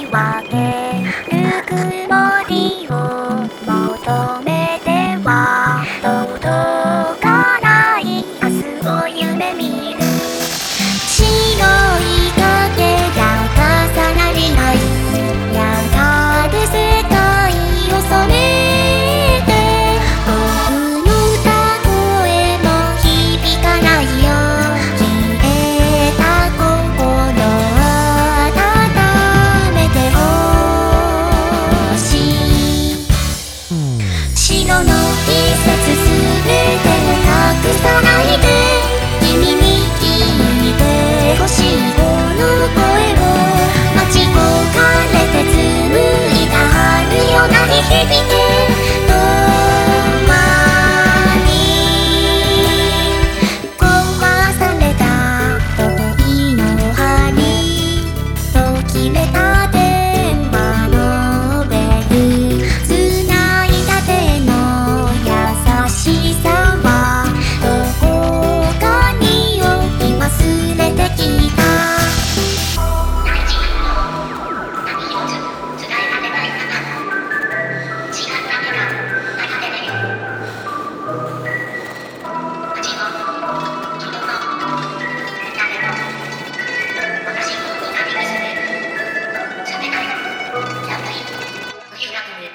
わけぬくもりを求めては届かない明日を夢見る白い影が重なり合いやがて世界を染めて僕の歌声も響かないよ消えた心温めてほしい白の季節すべてを隠さないで君に聞いてほしいこの声を待ち焦がれて紡いだ春よ鳴り響け共に壊された恋の針と決めた電話のベル繋いだ手の優しさはどこかに置き忘れてきた大地の何一つ伝えられない方も違った目が悩めねよ街の人の誰も私の痛みがすれ冷たい寒い冬が来る